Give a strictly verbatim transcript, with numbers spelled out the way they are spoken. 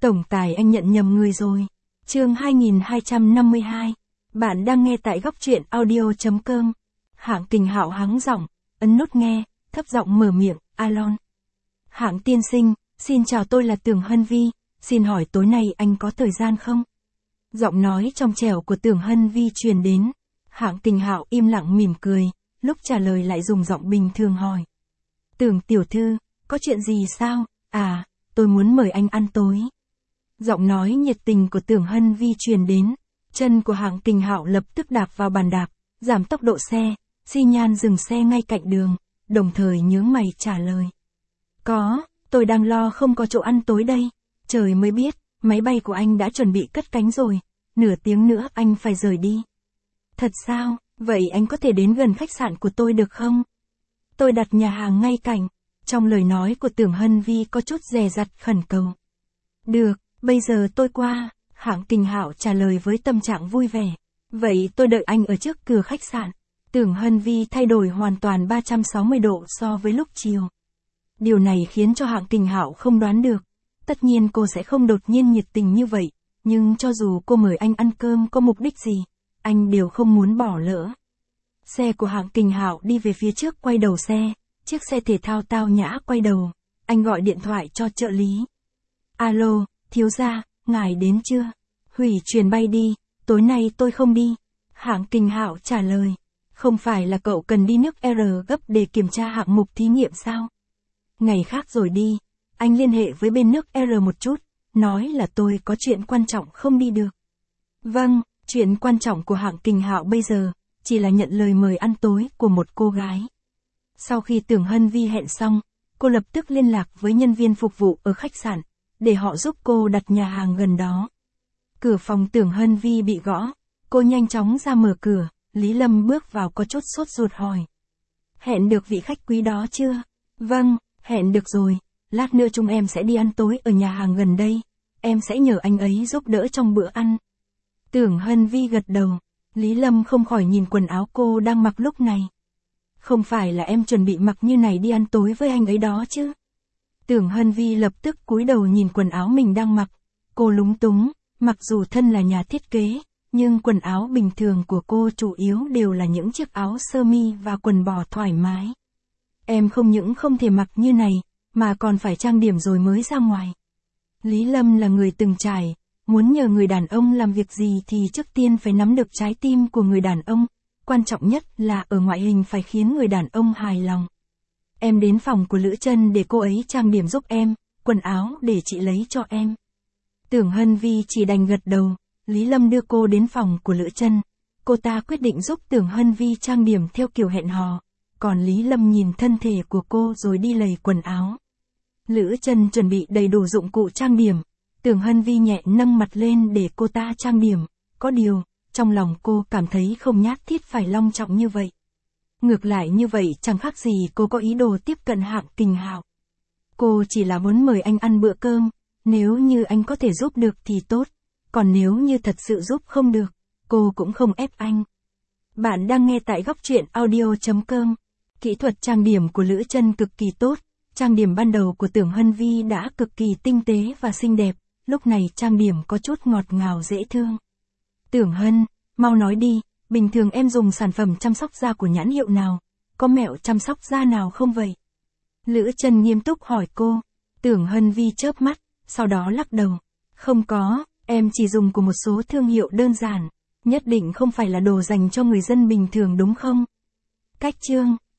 Tổng tài anh nhận nhầm người rồi. Chương hai nghìn hai trăm năm mươi hai. Bạn đang nghe tại góc truyện audio.com. Hạng Kình Hạo hắng giọng, ấn nút nghe, thấp giọng mở miệng, "Alon. Hạng tiên sinh, xin chào, tôi là Tưởng Hân Vi, xin hỏi tối nay anh có thời gian không?" Giọng nói trong trẻo của Tưởng Hân Vi truyền đến. Hạng Kình Hạo im lặng mỉm cười, lúc trả lời lại dùng giọng bình thường hỏi. "Tưởng tiểu thư, có chuyện gì sao?" "À, tôi muốn mời anh ăn tối." Giọng nói nhiệt tình của Tưởng Hân Vi truyền đến, chân của Hạng Kình Hạo lập tức đạp vào bàn đạp, giảm tốc độ xe, xi nhan dừng xe ngay cạnh đường, đồng thời nhướng mày trả lời. "Có, tôi đang lo không có chỗ ăn tối đây, trời mới biết, máy bay của anh đã chuẩn bị cất cánh rồi, nửa tiếng nữa anh phải rời đi." "Thật sao, vậy anh có thể đến gần khách sạn của tôi được không? Tôi đặt nhà hàng ngay cạnh." Trong lời nói của Tưởng Hân Vi có chút dè dặt khẩn cầu. "Được, bây giờ tôi qua." Hạng Kình Hạo trả lời với tâm trạng vui vẻ. "Vậy tôi đợi anh ở trước cửa khách sạn." Tưởng Hân Vi thay đổi hoàn toàn ba trăm sáu mươi độ so với lúc chiều. Điều này khiến cho Hạng Kình Hạo không đoán được. Tất nhiên cô sẽ không đột nhiên nhiệt tình như vậy, nhưng cho dù cô mời anh ăn cơm có mục đích gì, anh đều không muốn bỏ lỡ. Xe của Hạng Kình Hạo đi về phía trước, quay đầu xe, chiếc xe thể thao tao nhã quay đầu, anh gọi điện thoại cho trợ lý. "Alo, thiếu gia, ngài đến chưa? Hủy chuyến bay đi, tối nay tôi không đi." Hạng Kình Hạo trả lời. "Không phải là cậu cần đi nước R gấp để kiểm tra hạng mục thí nghiệm sao? Ngày khác rồi đi, anh liên hệ với bên nước R một chút, nói là tôi có chuyện quan trọng không đi được." "Vâng." Chuyện quan trọng của Hạng Kình Hạo bây giờ, chỉ là nhận lời mời ăn tối của một cô gái. Sau khi Tưởng Hân Vi hẹn xong, cô lập tức liên lạc với nhân viên phục vụ ở khách sạn, để họ giúp cô đặt nhà hàng gần đó. Cửa phòng Tưởng Hân Vi bị gõ, cô nhanh chóng ra mở cửa, Lý Lâm bước vào có chút sốt ruột hỏi. "Hẹn được vị khách quý đó chưa?" "Vâng, hẹn được rồi, lát nữa chúng em sẽ đi ăn tối ở nhà hàng gần đây, em sẽ nhờ anh ấy giúp đỡ trong bữa ăn." Tưởng Hân Vi gật đầu, Lý Lâm không khỏi nhìn quần áo cô đang mặc lúc này. "Không phải là em chuẩn bị mặc như này đi ăn tối với anh ấy đó chứ?" Tưởng Hân Vi lập tức cúi đầu nhìn quần áo mình đang mặc, cô lúng túng, mặc dù thân là nhà thiết kế, nhưng quần áo bình thường của cô chủ yếu đều là những chiếc áo sơ mi và quần bò thoải mái. "Em không những không thể mặc như này, mà còn phải trang điểm rồi mới ra ngoài." Lý Lâm là người từng trải, muốn nhờ người đàn ông làm việc gì thì trước tiên phải nắm được trái tim của người đàn ông, quan trọng nhất là ở ngoại hình phải khiến người đàn ông hài lòng. "Em đến phòng của Lữ Trân để cô ấy trang điểm giúp em, quần áo để chị lấy cho em." Tưởng Hân Vi chỉ đành gật đầu, Lý Lâm đưa cô đến phòng của Lữ Trân, cô ta quyết định giúp Tưởng Hân Vi trang điểm theo kiểu hẹn hò, còn Lý Lâm nhìn thân thể của cô rồi đi lầy quần áo. Lữ Trân chuẩn bị đầy đủ dụng cụ trang điểm, Tưởng Hân Vi nhẹ nâng mặt lên để cô ta trang điểm, có điều, trong lòng cô cảm thấy không nhất thiết phải long trọng như vậy. Ngược lại như vậy chẳng khác gì cô có ý đồ tiếp cận Hạng Kình Hạo. Cô chỉ là muốn mời anh ăn bữa cơm, nếu như anh có thể giúp được thì tốt, còn nếu như thật sự giúp không được, cô cũng không ép anh. Bạn đang nghe tại góc truyện audio.com. Kỹ thuật trang điểm của Lữ Trân cực kỳ tốt, trang điểm ban đầu của Tưởng Hân Vi đã cực kỳ tinh tế và xinh đẹp, lúc này trang điểm có chút ngọt ngào dễ thương. "Tưởng Hân, mau nói đi, bình thường em dùng sản phẩm chăm sóc da của nhãn hiệu nào, có mẹo chăm sóc da nào không vậy?" Lữ Trân nghiêm túc hỏi cô. Tưởng Hân Vi chớp mắt, sau đó lắc đầu. "Không có, em chỉ dùng của một số thương hiệu đơn giản, nhất định không phải là đồ dành cho người dân bình thường đúng không?" Cách chương